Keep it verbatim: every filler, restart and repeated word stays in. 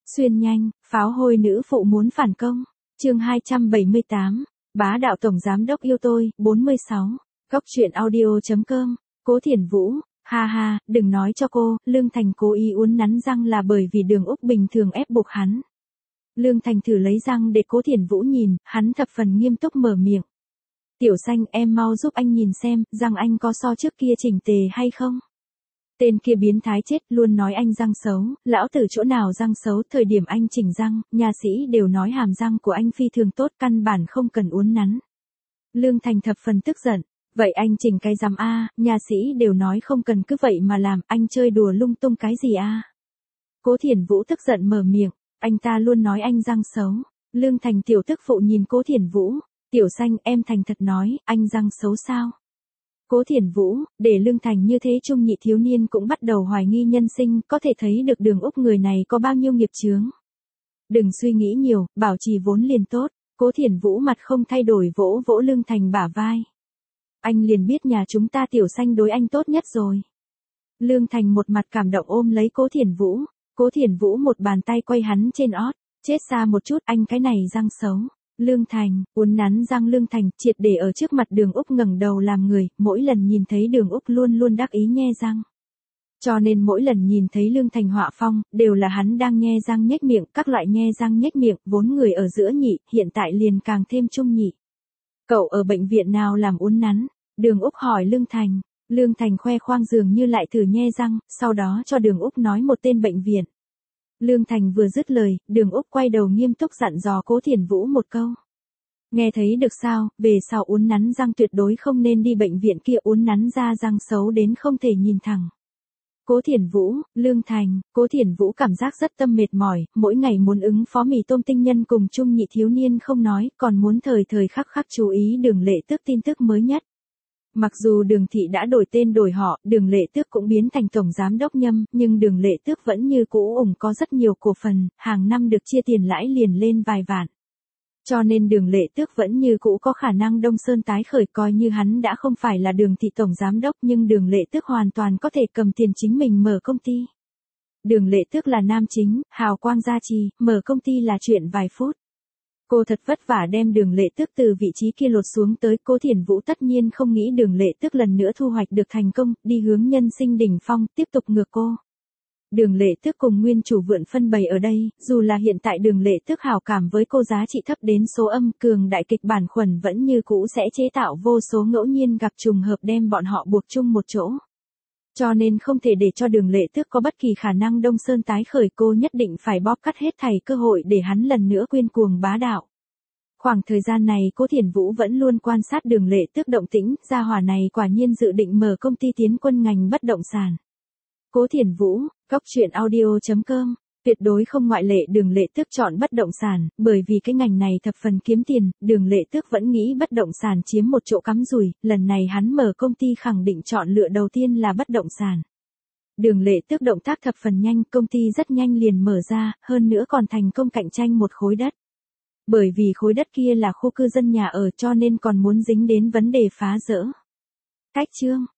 Xuyên nhanh, pháo hôi nữ phụ muốn phản công. Chương hai trăm bảy mươi tám, bá đạo tổng giám đốc yêu tôi. bốn mươi sáu, Góc truyện audio.com, Cố Thiển Vũ. Ha ha, đừng nói cho cô, Lương Thành cố ý uốn nắn răng là bởi vì Đường Úc bình thường ép buộc hắn. Lương Thành thử lấy răng để Cố Thiển Vũ nhìn, hắn thập phần nghiêm túc mở miệng. Tiểu Xanh, em mau giúp anh nhìn xem, răng anh có so trước kia chỉnh tề hay không? Tên kia biến thái chết, luôn nói anh răng xấu, lão tử chỗ nào răng xấu, thời điểm anh chỉnh răng, nha sĩ đều nói hàm răng của anh phi thường tốt, căn bản không cần uốn nắn. Lương Thành thập phần tức giận, vậy anh chỉnh cái rằm a, nha sĩ đều nói không cần cứ vậy mà làm, anh chơi đùa lung tung cái gì a? Cố Thiển Vũ tức giận mở miệng, anh ta luôn nói anh răng xấu. Lương Thành tiểu tức phụ nhìn Cố Thiển Vũ, Tiểu Xanh, em thành thật nói, anh răng xấu sao? Cố Thiển Vũ, để Lương Thành như thế trung nhị thiếu niên cũng bắt đầu hoài nghi nhân sinh, có thể thấy được Đường Úc người này có bao nhiêu nghiệp chướng. Đừng suy nghĩ nhiều, bảo trì vốn liền tốt. Cố Thiển Vũ mặt không thay đổi vỗ vỗ Lương Thành bả vai. Anh liền biết nhà chúng ta Tiểu Xanh đối anh tốt nhất rồi. Lương Thành một mặt cảm động ôm lấy Cố Thiển Vũ. Cố Thiển Vũ một bàn tay quay hắn trên ót, chết xa một chút, anh cái này răng xấu. Lương Thành, uốn nắn răng Lương Thành, triệt để ở trước mặt Đường Úc ngẩng đầu làm người, mỗi lần nhìn thấy Đường Úc luôn luôn đắc ý nhe răng. Cho nên mỗi lần nhìn thấy Lương Thành họa phong, đều là hắn đang nhe răng nhếch miệng, các loại nhe răng nhếch miệng, vốn người ở giữa nhị, hiện tại liền càng thêm trung nhị. Cậu ở bệnh viện nào làm uốn nắn? Đường Úc hỏi Lương Thành. Lương Thành khoe khoang dường như lại thử nhe răng, sau đó cho Đường Úc nói một tên bệnh viện. Lương Thành vừa dứt lời, Đường Úc quay đầu nghiêm túc dặn dò Cố Thiển Vũ một câu. Nghe thấy được sao, về sau uốn nắn răng tuyệt đối không nên đi bệnh viện kia, uốn nắn ra răng xấu đến không thể nhìn thẳng. Cố Thiển Vũ, Lương Thành, Cố Thiển Vũ cảm giác rất tâm mệt mỏi, mỗi ngày muốn ứng phó mì tôm tinh nhân cùng chung nhị thiếu niên không nói, còn muốn thời thời khắc khắc chú ý Đường Lệ Tước tin tức mới nhất. Mặc dù Đường Thị đã đổi tên đổi họ, Đường Lệ Tước cũng biến thành tổng giám đốc Nhâm, nhưng Đường Lệ Tước vẫn như cũ ủng có rất nhiều cổ phần, hàng năm được chia tiền lãi liền lên vài vạn. Cho nên Đường Lệ Tước vẫn như cũ có khả năng Đông Sơn tái khởi, coi như hắn đã không phải là Đường Thị tổng giám đốc, nhưng Đường Lệ Tước hoàn toàn có thể cầm tiền chính mình mở công ty. Đường Lệ Tước là nam chính, hào quang gia trì, mở công ty là chuyện vài phút. Cô thật vất vả đem Đường Lệ Tước từ vị trí kia lột xuống tới, Cố Thiển Vũ tất nhiên không nghĩ Đường Lệ Tước lần nữa thu hoạch được thành công, đi hướng nhân sinh đỉnh phong, tiếp tục ngược cô. Đường Lệ Tước cùng nguyên chủ vượn phân bày ở đây, dù là hiện tại Đường Lệ Tước hảo cảm với cô giá trị thấp đến số âm, cường đại kịch bản khuẩn vẫn như cũ sẽ chế tạo vô số ngẫu nhiên gặp trùng hợp đem bọn họ buộc chung một chỗ. Cho nên không thể để cho Đường Lệ Tước có bất kỳ khả năng Đông Sơn tái khởi, cô nhất định phải bóp cắt hết thảy cơ hội để hắn lần nữa quyên cuồng bá đạo. Khoảng thời gian này Cố Thiển Vũ vẫn luôn quan sát Đường Lệ Tước động tĩnh, gia hỏa này quả nhiên dự định mở công ty tiến quân ngành bất động sản. Cố Thiển Vũ, Góc truyện audio.com, tuyệt đối không ngoại lệ Đường Lệ Tước chọn bất động sản, bởi vì cái ngành này thập phần kiếm tiền, Đường Lệ Tước vẫn nghĩ bất động sản chiếm một chỗ cắm rủi, lần này hắn mở công ty khẳng định chọn lựa đầu tiên là bất động sản. Đường Lệ Tước động tác thập phần nhanh, công ty rất nhanh liền mở ra, hơn nữa còn thành công cạnh tranh một khối đất. Bởi vì khối đất kia là khu cư dân nhà ở cho nên còn muốn dính đến vấn đề phá rỡ. Cách chương